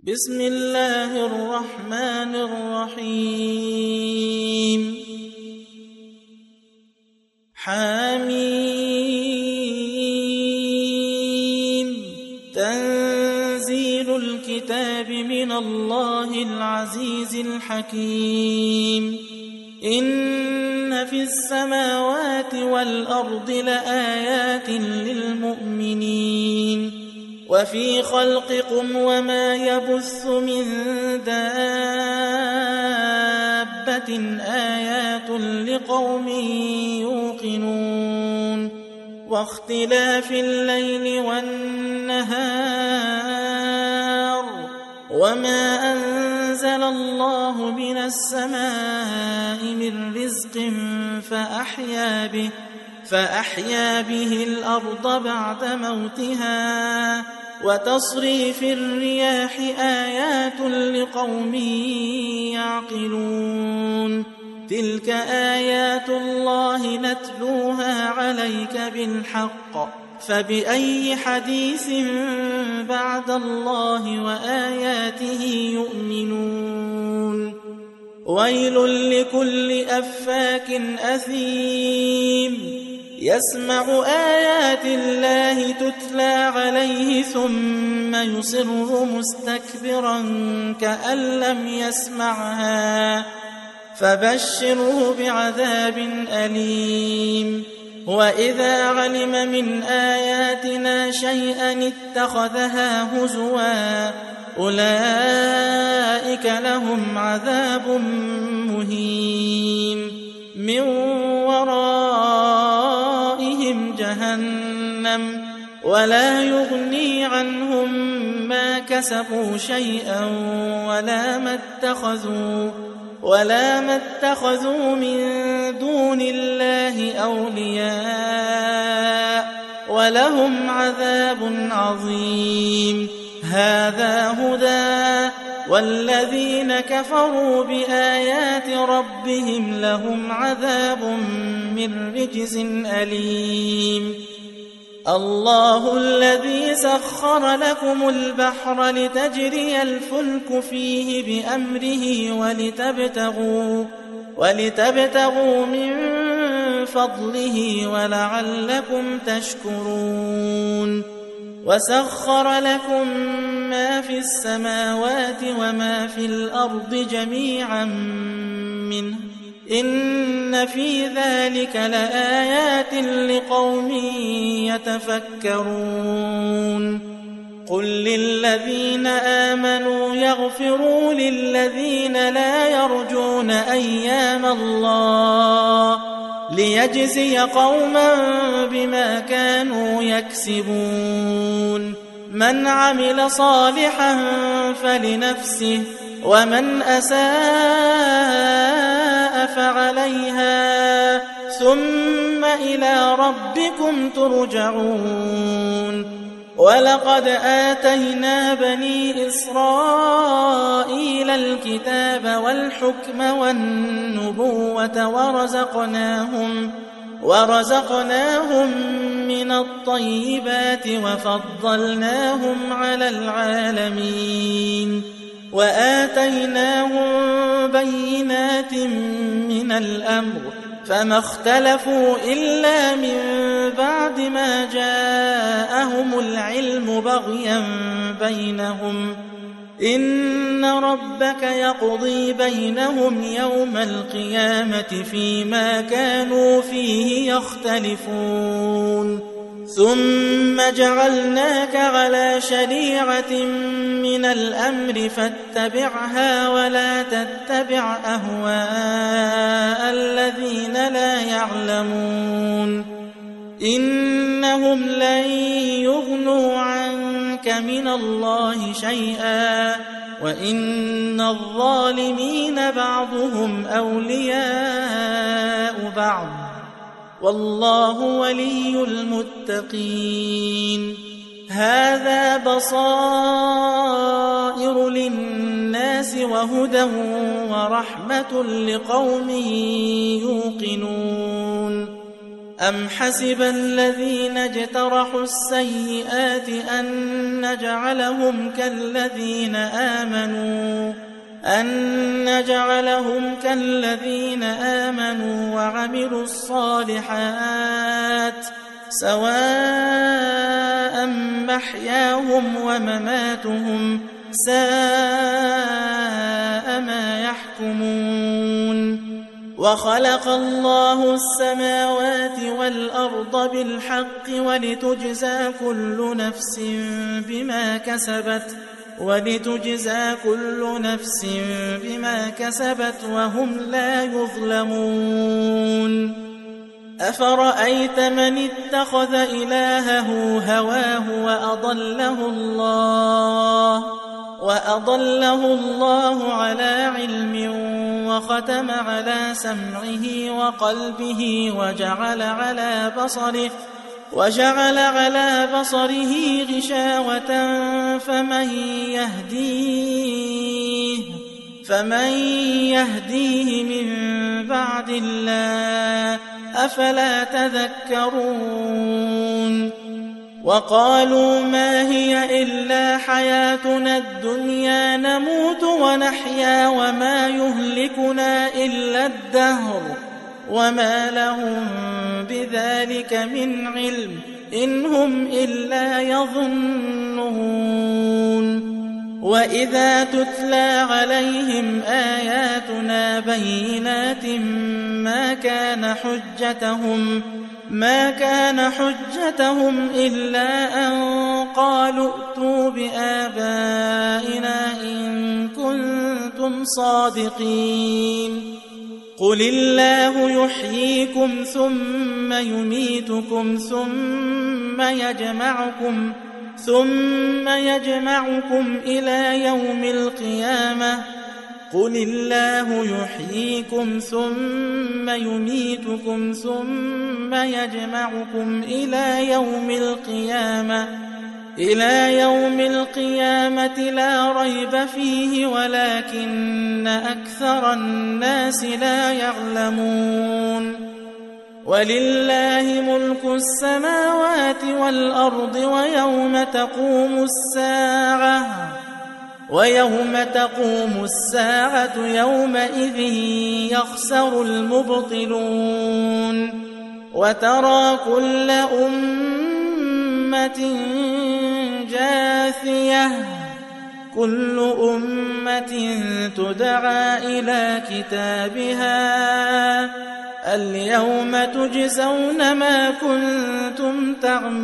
بسم الله الرحمن الرحيم حميم تنزيل الكتاب من الله العزيز الحكيم إن في السماوات والأرض لآيات للمؤمنين وفي خلقكم وما يبث من دابة آيات لقوم يوقنون واختلاف الليل والنهار وما أنزل الله من السماء من رزق فأحيا به الأرض بعد موتها وتصريف الرياح آيات لقوم يعقلون تلك آيات الله نتلوها عليك بالحق فبأي حديث بعد الله وآياته يؤمنون ويل لكل أفاك أثيم يسمع آيات الله تتلى عليه ثم يصر مستكبرا كأن لم يسمعها فبشره بعذاب أليم وإذا علم من آياتنا شيئا اتخذها هزوا أولئك لهم عذاب مهين من ورائهم جهنم ولا يغني عنهم ما كسبوا شيئا ولا ما اتخذوا من دون الله أولياء ولهم عذاب عظيم هذا هدى والذين كفروا بآيات ربهم لهم عذاب من رجز أليم الله الذي سخر لكم البحر لتجري الفلك فيه بأمره ولتبتغوا من فضله ولعلكم تشكرون وسخر لكم ما في السماوات وما في الأرض جميعا منه إن في ذلك لآيات لقوم يتفكرون قل للذين آمنوا يغفروا للذين لا يرجون أيام الله ليجزي قوما بما كانوا يكسبون من عمل صالحا فلنفسه ومن أساء فعليها ثم إلى ربكم ترجعون ولقد آتينا بني إسرائيل الكتاب والحكم والنبوة ورزقناهم من الطيبات وفضلناهم على العالمين وآتيناهم بينات من الأمر فما اختلفوا إلا من بعد ما جاءهم العلم بغيا بينهم إن ربك يقضي بينهم يوم القيامة فيما كانوا فيه يختلفون ثم جعلناك على شريعة من الأمر فاتبعها ولا تتبع أهواء الذين لا يعلمون إنهم لن يغنوا عنك من الله شيئا وإن الظالمين بعضهم أولياء بعض والله ولي المتقين هذا بصائر للناس وهدى ورحمة لقوم يوقنون أم حسب الذين اجترحوا السيئات أن نجعلهم كالذين آمنوا وعملوا الصالحات سواء محياهم ومماتهم ساء ما يحكمون. وخلق الله السماوات والأرض بالحق ولتجزى كل نفس بما كسبت وهم لا يظلمون. أفرأيت من اتخذ إلهه هواه وأضله الله على علم وختم على سمعه وقلبه وجعل على بصره غشاوة فمن يهديه من بعد الله أفلا تذكرون. وقالوا ما هي إلا حياتنا الدنيا نموت ونحيا وما يهلكنا إلا الدهر وما لهم بذلك من علم إن هم إلا يظنون. وإذا تتلى عليهم آياتنا بينات ما كان حجتهم إلا أن قالوا ائتوا بآبائنا إن كنتم صادقين. قل الله يحييكم ثم يميتكم ثم يجمعكم إلى يوم القيامة. قل الله يحييكم ثم يميتكم ثم يجمعكم إلى يوم القيامة لا ريب فيه ولكن أكثر الناس لا يعلمون. ولله ملك السماوات والأرض ويوم تقوم الساعة يومئذ يخسر المبطلون. وترى كل أمة جاثية كل أمة تدعى إلى كتابها اليوم تجزون ما كنتم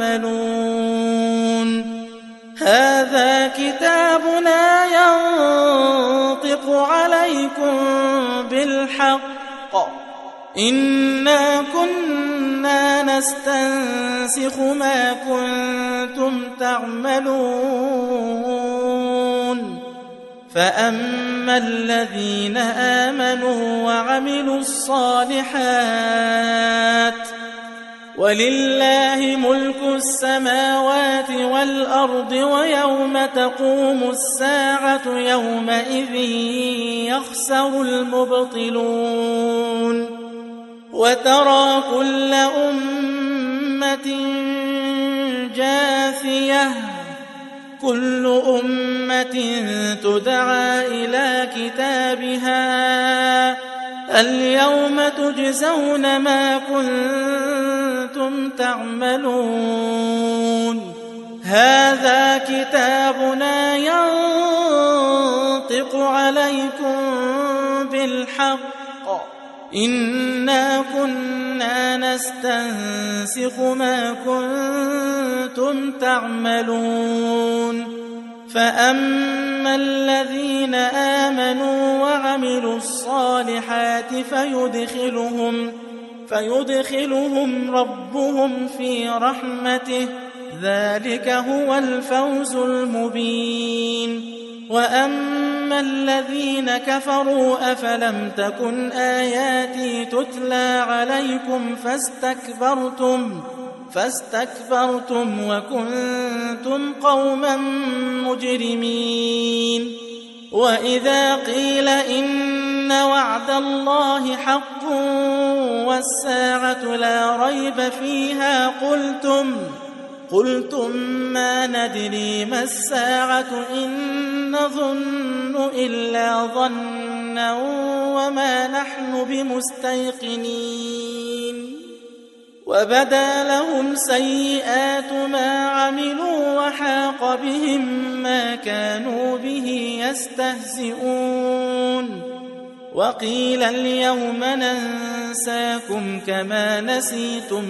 تعملون. هذا كتابنا ينطق عليكم بالحق إنا كنا نستنسخ ما كنتم تعملون. فأما الذين آمنوا وعملوا الصالحات ولله ملك السماوات والأرض ويوم تقوم الساعة يومئذ يخسر المبطلون. وترى كل أمة جاثية كل أمة تدعى إلى كتابها اليوم تجزون ما كنتم تعملون. هذا كتابنا ينطق عليكم بالحق إنا كنا نستنسخ ما كنتم تعملون. فأما الذين آمنوا وعملوا الصالحات فيدخلهم ربهم في رحمته ذلك هو الفوز المبين. وأما الذين كفروا أفلم تكن آياتي تتلى عليكم فاستكبرتم وكنتم قوما مجرمين. وإذا قيل إن وعد الله حق والساعة لا ريب فيها قلتم ما ندري ما الساعة إن نظن إلا ظنا وما نحن بمستيقنين وبدا لهم سيئات ما عملوا وحاق بهم ما كانوا به يستهزئون وقيل اليوم ننساكم كما نسيتم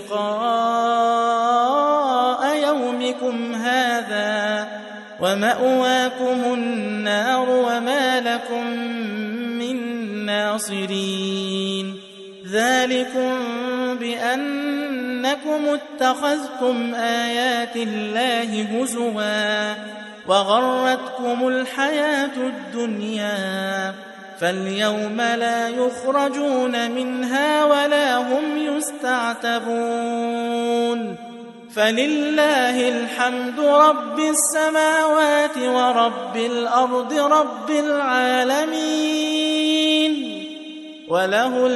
لقاء يومكم هذا ومأواكم النار وما لكم من ناصرين ذلكم بأنكم اتخذتم آيات الله هزوا وغرتكم الحياة الدنيا فاليوم لا يخرجون منها ولا هم يستعتبون فلله الحمد رب السماوات ورب الأرض رب العالمين وله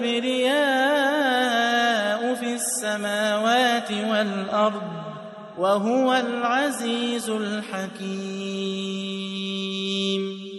الكبرياء في السماوات والأرض وهو العزيز الحكيم.